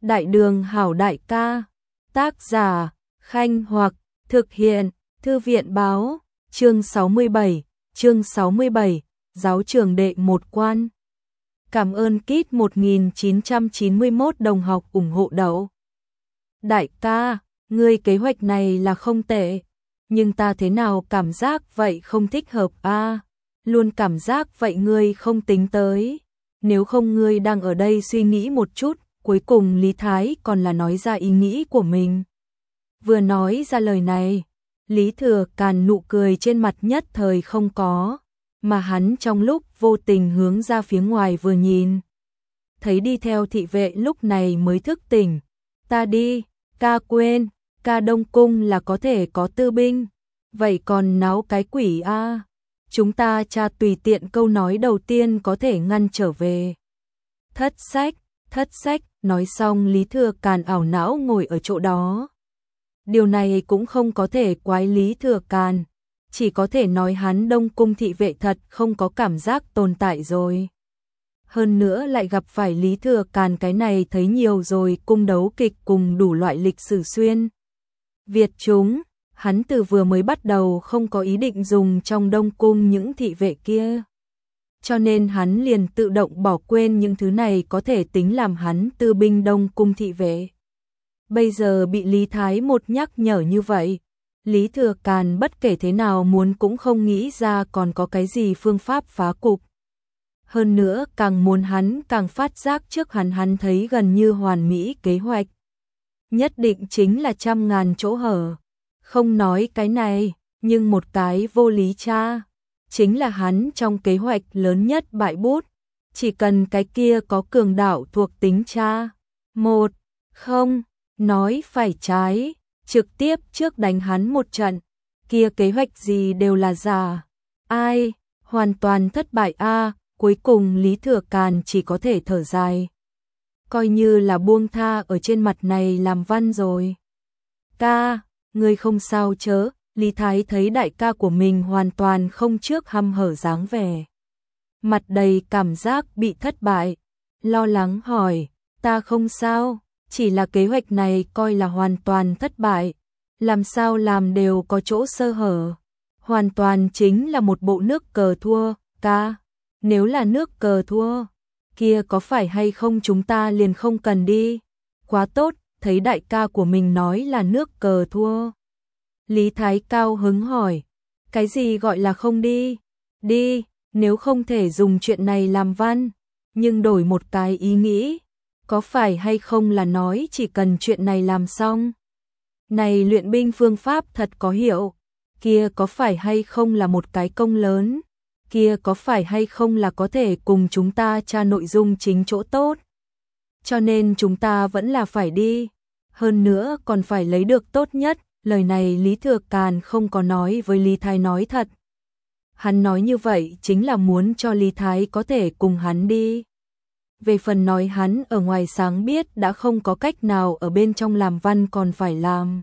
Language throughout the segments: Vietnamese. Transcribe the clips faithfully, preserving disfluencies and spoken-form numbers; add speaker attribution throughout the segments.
Speaker 1: Đại đường hảo đại ca, tác giả, Khanh Hoặc, thực hiện, Thư viện báo, chương sáu mươi bảy, chương sáu mươi bảy, giáo trường đệ một quan. Cảm ơn Kit một nghìn chín trăm chín mươi mốt đồng học ủng hộ đậu. Đại ca, ngươi kế hoạch này là không tệ, nhưng ta thế nào cảm giác vậy không thích hợp a? À, luôn cảm giác vậy ngươi không tính tới. Nếu không ngươi đang ở đây suy nghĩ một chút, cuối cùng Lý Thái còn là nói ra ý nghĩ của mình. Vừa nói ra lời này, Lý Thừa Càn nụ cười trên mặt nhất thời không có, mà hắn trong lúc vô tình hướng ra phía ngoài vừa nhìn. Thấy đi theo thị vệ lúc này mới thức tỉnh. Ta đi, ca quên, ca Đông Cung là có thể có tư binh. Vậy còn náo cái quỷ a? À? Chúng ta tra tùy tiện câu nói đầu tiên có thể ngăn trở về. Thất sách, thất sách, nói xong Lý Thừa Càn ảo não ngồi ở chỗ đó. Điều này cũng không có thể quái Lý Thừa Càn, chỉ có thể nói hắn Đông Cung thị vệ thật không có cảm giác tồn tại rồi. Hơn nữa lại gặp phải Lý Thừa Càn cái này thấy nhiều rồi, cung đấu kịch cùng đủ loại lịch sử xuyên Việt chúng, hắn từ vừa mới bắt đầu không có ý định dùng trong Đông Cung những thị vệ kia. Cho nên hắn liền tự động bỏ quên những thứ này có thể tính làm hắn tư binh Đông Cung thị vệ. Bây giờ bị Lý Thái một nhắc nhở như vậy, Lý Thừa Càn bất kể thế nào muốn cũng không nghĩ ra còn có cái gì phương pháp phá cục. Hơn nữa càng muốn hắn càng phát giác trước hắn hắn thấy gần như hoàn mỹ kế hoạch. Nhất định chính là trăm ngàn chỗ hở. Không nói cái này, nhưng một cái vô lý cha. Chính là hắn trong kế hoạch lớn nhất bại bút. Chỉ cần cái kia có cường đạo thuộc tính cha. Một, không, nói phải trái. Trực tiếp trước đánh hắn một trận. Kia kế hoạch gì đều là giả. Ai, hoàn toàn thất bại a. À, cuối cùng Lý Thừa Càn chỉ có thể thở dài. Coi như là buông tha ở trên mặt này làm văn rồi. Ca, ngươi không sao chớ. Lý Thái thấy đại ca của mình hoàn toàn không trước hăm hở dáng vẻ. Mặt đầy cảm giác bị thất bại. Lo lắng hỏi, ta không sao, chỉ là kế hoạch này coi là hoàn toàn thất bại. Làm sao làm đều có chỗ sơ hở. Hoàn toàn chính là một bộ nước cờ thua, ca. Nếu là nước cờ thua, kia có phải hay không chúng ta liền không cần đi. Quá tốt, thấy đại ca của mình nói là nước cờ thua. Lý Thái cao hứng hỏi, cái gì gọi là không đi? Đi, nếu không thể dùng chuyện này làm văn, nhưng đổi một cái ý nghĩ, có phải hay không là nói chỉ cần chuyện này làm xong. Này luyện binh phương pháp thật có hiệu, kia có phải hay không là một cái công lớn, kia có phải hay không là có thể cùng chúng ta tra nội dung chính chỗ tốt. Cho nên chúng ta vẫn là phải đi, hơn nữa còn phải lấy được tốt nhất. Lời này Lý Thừa Càn không có nói với Lý Thái nói thật. Hắn nói như vậy chính là muốn cho Lý Thái có thể cùng hắn đi. Về phần nói hắn ở ngoài sáng biết đã không có cách nào ở bên trong làm văn còn phải làm.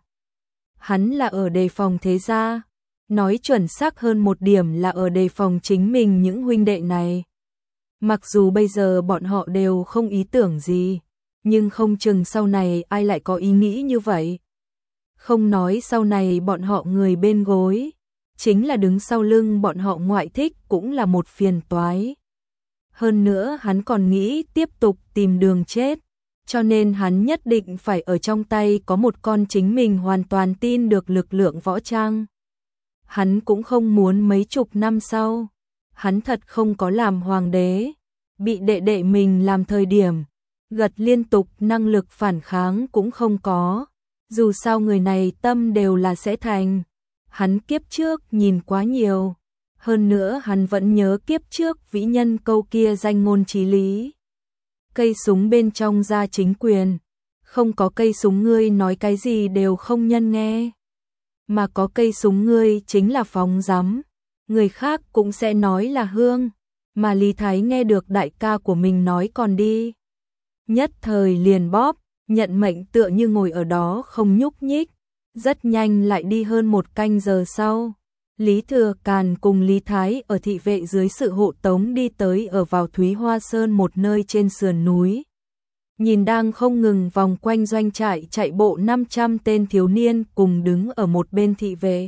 Speaker 1: Hắn là ở đề phòng thế gia. Nói chuẩn xác hơn một điểm là ở đề phòng chính mình những huynh đệ này. Mặc dù bây giờ bọn họ đều không ý tưởng gì, nhưng không chừng sau này ai lại có ý nghĩ như vậy. Không nói sau này bọn họ người bên gối, chính là đứng sau lưng bọn họ ngoại thích cũng là một phiền toái. Hơn nữa hắn còn nghĩ tiếp tục tìm đường chết, cho nên hắn nhất định phải ở trong tay có một con chính mình hoàn toàn tin được lực lượng võ trang. Hắn cũng không muốn mấy chục năm sau, hắn thật không có làm hoàng đế, bị đệ đệ mình làm thời điểm, gật liên tục năng lực phản kháng cũng không có. Dù sao người này tâm đều là sẽ thành. Hắn kiếp trước nhìn quá nhiều. Hơn nữa hắn vẫn nhớ kiếp trước vĩ nhân câu kia danh ngôn chí lý. Cây súng bên trong ra chính quyền. Không có cây súng ngươi nói cái gì đều không nhân nghe. Mà có cây súng ngươi chính là phóng rắm. Người khác cũng sẽ nói là hương. Mà Lý Thái nghe được đại ca của mình nói còn đi. Nhất thời liền bóp. Nhận mệnh tựa như ngồi ở đó không nhúc nhích. Rất nhanh lại đi hơn một canh giờ sau. Lý Thừa Càn cùng Lý Thái ở thị vệ dưới sự hộ tống đi tới ở vào Thúy Hoa Sơn một nơi trên sườn núi. nhìn đang không ngừng vòng quanh doanh trại chạy bộ năm trăm tên thiếu niên cùng đứng ở một bên thị vệ.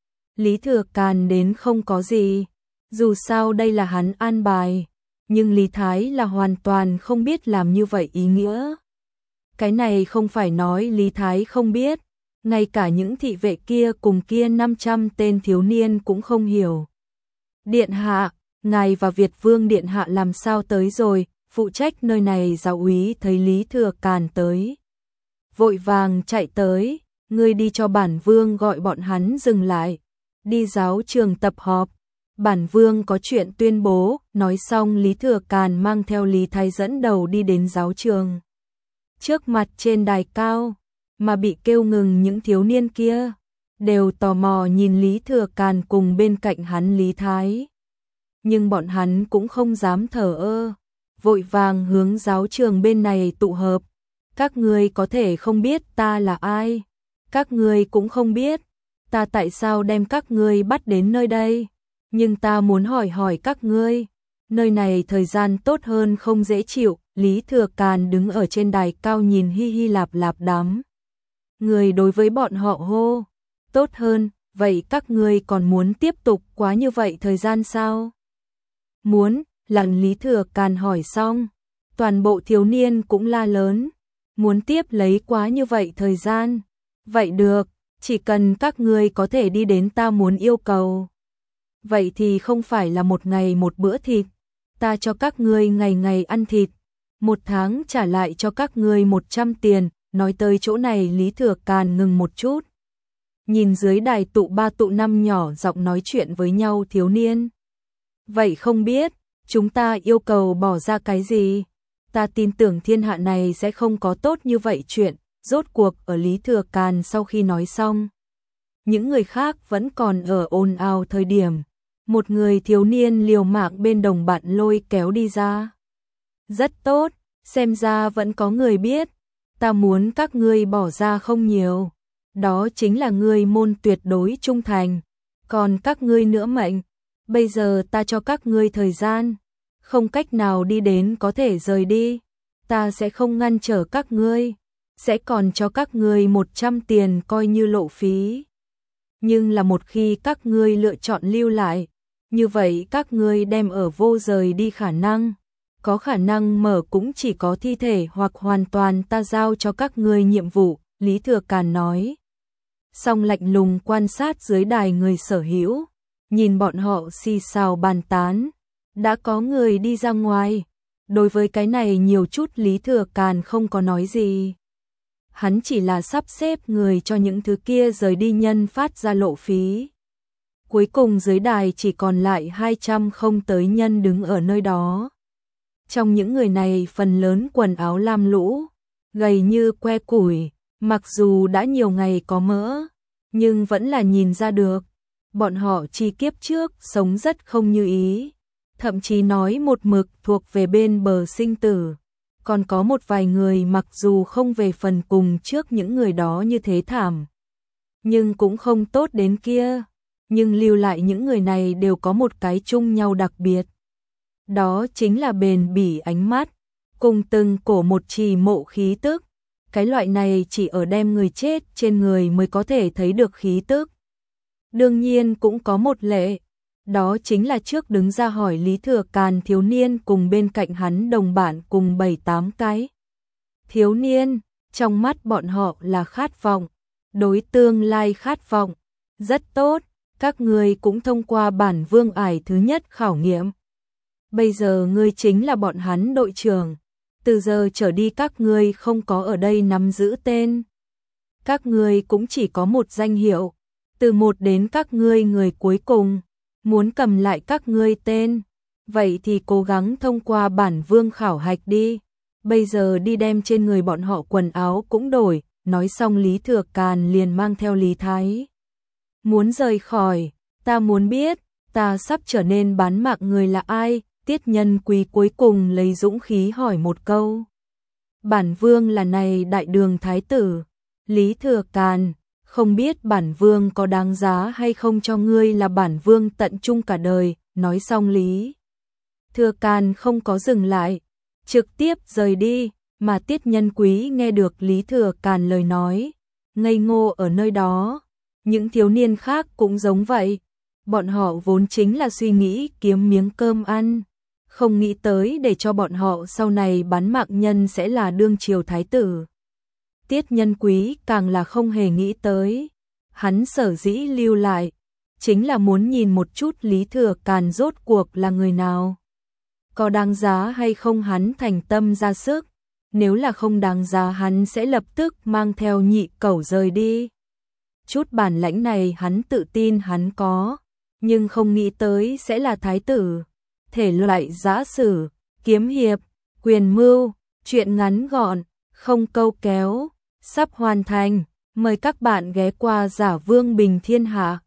Speaker 1: Lý Thừa Càn đến không có gì, dù sao đây là hắn an bài, nhưng Lý Thái là hoàn toàn không biết làm như vậy ý nghĩa. Cái này không phải nói Lý Thái không biết, ngay cả những thị vệ kia cùng kia năm trăm tên thiếu niên cũng không hiểu. Điện hạ, ngài và Việt Vương điện hạ làm sao tới rồi? Phụ trách nơi này giáo úy thấy Lý Thừa Càn tới, vội vàng chạy tới, ngươi đi cho bản vương gọi bọn hắn dừng lại, đi giáo trường tập họp, bản vương có chuyện tuyên bố. Nói xong Lý Thừa Càn mang theo Lý Thái dẫn đầu đi đến giáo trường. Trước mặt trên đài cao, mà bị kêu ngừng những thiếu niên kia, đều tò mò nhìn Lý Thừa Càn cùng bên cạnh hắn Lý Thái. Nhưng bọn hắn cũng không dám thờ ơ, vội vàng hướng giáo trường bên này tụ hợp. Các ngươi có thể không biết ta là ai, các ngươi cũng không biết ta tại sao đem các ngươi bắt đến nơi đây, nhưng ta muốn hỏi hỏi các ngươi, nơi này thời gian tốt hơn không dễ chịu. Lý Thừa Càn đứng ở trên đài cao nhìn hi hi lạp lạp đám người đối với bọn họ hô, tốt hơn, vậy các ngươi còn muốn tiếp tục quá như vậy thời gian sao? Muốn, lần Lý Thừa Càn hỏi xong, toàn bộ thiếu niên cũng la lớn, muốn tiếp lấy quá như vậy thời gian, vậy được, chỉ cần các ngươi có thể đi đến ta muốn yêu cầu. Vậy thì không phải là một ngày một bữa thịt, ta cho các ngươi ngày ngày ăn thịt, một tháng trả lại cho các ngươi một trăm tiền. Nói tới chỗ này Lý Thừa Càn ngừng một chút, nhìn dưới đài tụ ba tụ năm nhỏ giọng nói chuyện với nhau thiếu niên. Vậy không biết, chúng ta yêu cầu bỏ ra cái gì? Ta tin tưởng thiên hạ này sẽ không có tốt như vậy chuyện. Rốt cuộc ở Lý Thừa Càn sau khi nói xong, những người khác vẫn còn ở ồn ào thời điểm, một người thiếu niên liều mạng bên đồng bạn lôi kéo đi ra. Rất tốt, xem ra vẫn có người biết. Ta muốn các ngươi bỏ ra không nhiều, đó chính là ngươi môn tuyệt đối trung thành, còn các ngươi nữa mệnh, bây giờ ta cho các ngươi thời gian, không cách nào đi đến có thể rời đi, ta sẽ không ngăn trở các ngươi, sẽ còn cho các ngươi một trăm tiền coi như lộ phí. Nhưng là một khi các ngươi lựa chọn lưu lại, như vậy các ngươi đem ở vô rời đi khả năng. Có khả năng mở cũng chỉ có thi thể hoặc hoàn toàn ta giao cho các ngươi nhiệm vụ, Lý Thừa Càn nói. Xong lạnh lùng quan sát dưới đài người sở hữu, nhìn bọn họ xì xào bàn tán, đã có người đi ra ngoài. Đối với cái này nhiều chút Lý Thừa Càn không có nói gì. Hắn chỉ là sắp xếp người cho những thứ kia rời đi nhân phát ra lộ phí. Cuối cùng dưới đài chỉ còn lại hai trăm không tới nhân đứng ở nơi đó. Trong những người này phần lớn quần áo lam lũ, gầy như que củi, mặc dù đã nhiều ngày có mỡ, nhưng vẫn là nhìn ra được. Bọn họ chi kiếp trước sống rất không như ý, thậm chí nói một mực thuộc về bên bờ sinh tử. Còn có một vài người mặc dù không về phần cùng trước những người đó như thế thảm, nhưng cũng không tốt đến kia. Nhưng lưu lại những người này đều có một cái chung nhau đặc biệt. Đó chính là bền bỉ ánh mắt, cùng từng cổ một trì mộ khí tức. Cái loại này chỉ ở đem người chết trên người mới có thể thấy được khí tức. Đương nhiên cũng có một lệ, đó chính là trước đứng ra hỏi Lý Thừa Càn thiếu niên cùng bên cạnh hắn đồng bạn cùng bảy tám cái. Thiếu niên, trong mắt bọn họ là khát vọng, đối tương lai khát vọng. Rất tốt, các ngươi cũng thông qua bản vương ải thứ nhất khảo nghiệm. Bây giờ ngươi chính là bọn hắn đội trưởng, từ giờ trở đi các ngươi không có ở đây nắm giữ tên. Các ngươi cũng chỉ có một danh hiệu, từ một đến các ngươi người cuối cùng, muốn cầm lại các ngươi tên, vậy thì cố gắng thông qua bản vương khảo hạch đi. Bây giờ đi đem trên người bọn họ quần áo cũng đổi. Nói xong Lý Thừa Càn liền mang theo Lý Thái. Muốn rời khỏi, ta muốn biết, ta sắp trở nên bán mạng người là ai? Tiết Nhân Quý cuối cùng lấy dũng khí hỏi một câu. Bản vương là này đại đường thái tử. Lý Thừa Càn, không biết bản vương có đáng giá hay không cho ngươi là bản vương tận trung cả đời. Nói xong Lý Thừa Càn không có dừng lại, trực tiếp rời đi. mà Tiết Nhân Quý nghe được Lý Thừa Càn lời nói, ngây ngô ở nơi đó. Những thiếu niên khác cũng giống vậy, bọn họ vốn chính là suy nghĩ kiếm miếng cơm ăn, không nghĩ tới để cho bọn họ sau này bán mạng nhân sẽ là đương triều thái tử. Tiết Nhân Quý càng là không hề nghĩ tới, hắn sở dĩ lưu lại, chính là muốn nhìn một chút Lý Thừa Càn rốt cuộc là người nào. Có đáng giá hay không hắn thành tâm ra sức, nếu là không đáng giá hắn sẽ lập tức mang theo nhị cẩu rời đi. Chút bản lãnh này hắn tự tin hắn có, nhưng không nghĩ tới sẽ là thái tử. Thể loại giã sử, kiếm hiệp, quyền mưu, chuyện ngắn gọn, không câu kéo, sắp hoàn thành. Mời các bạn ghé qua Giả Vương Bình Thiên Hạ.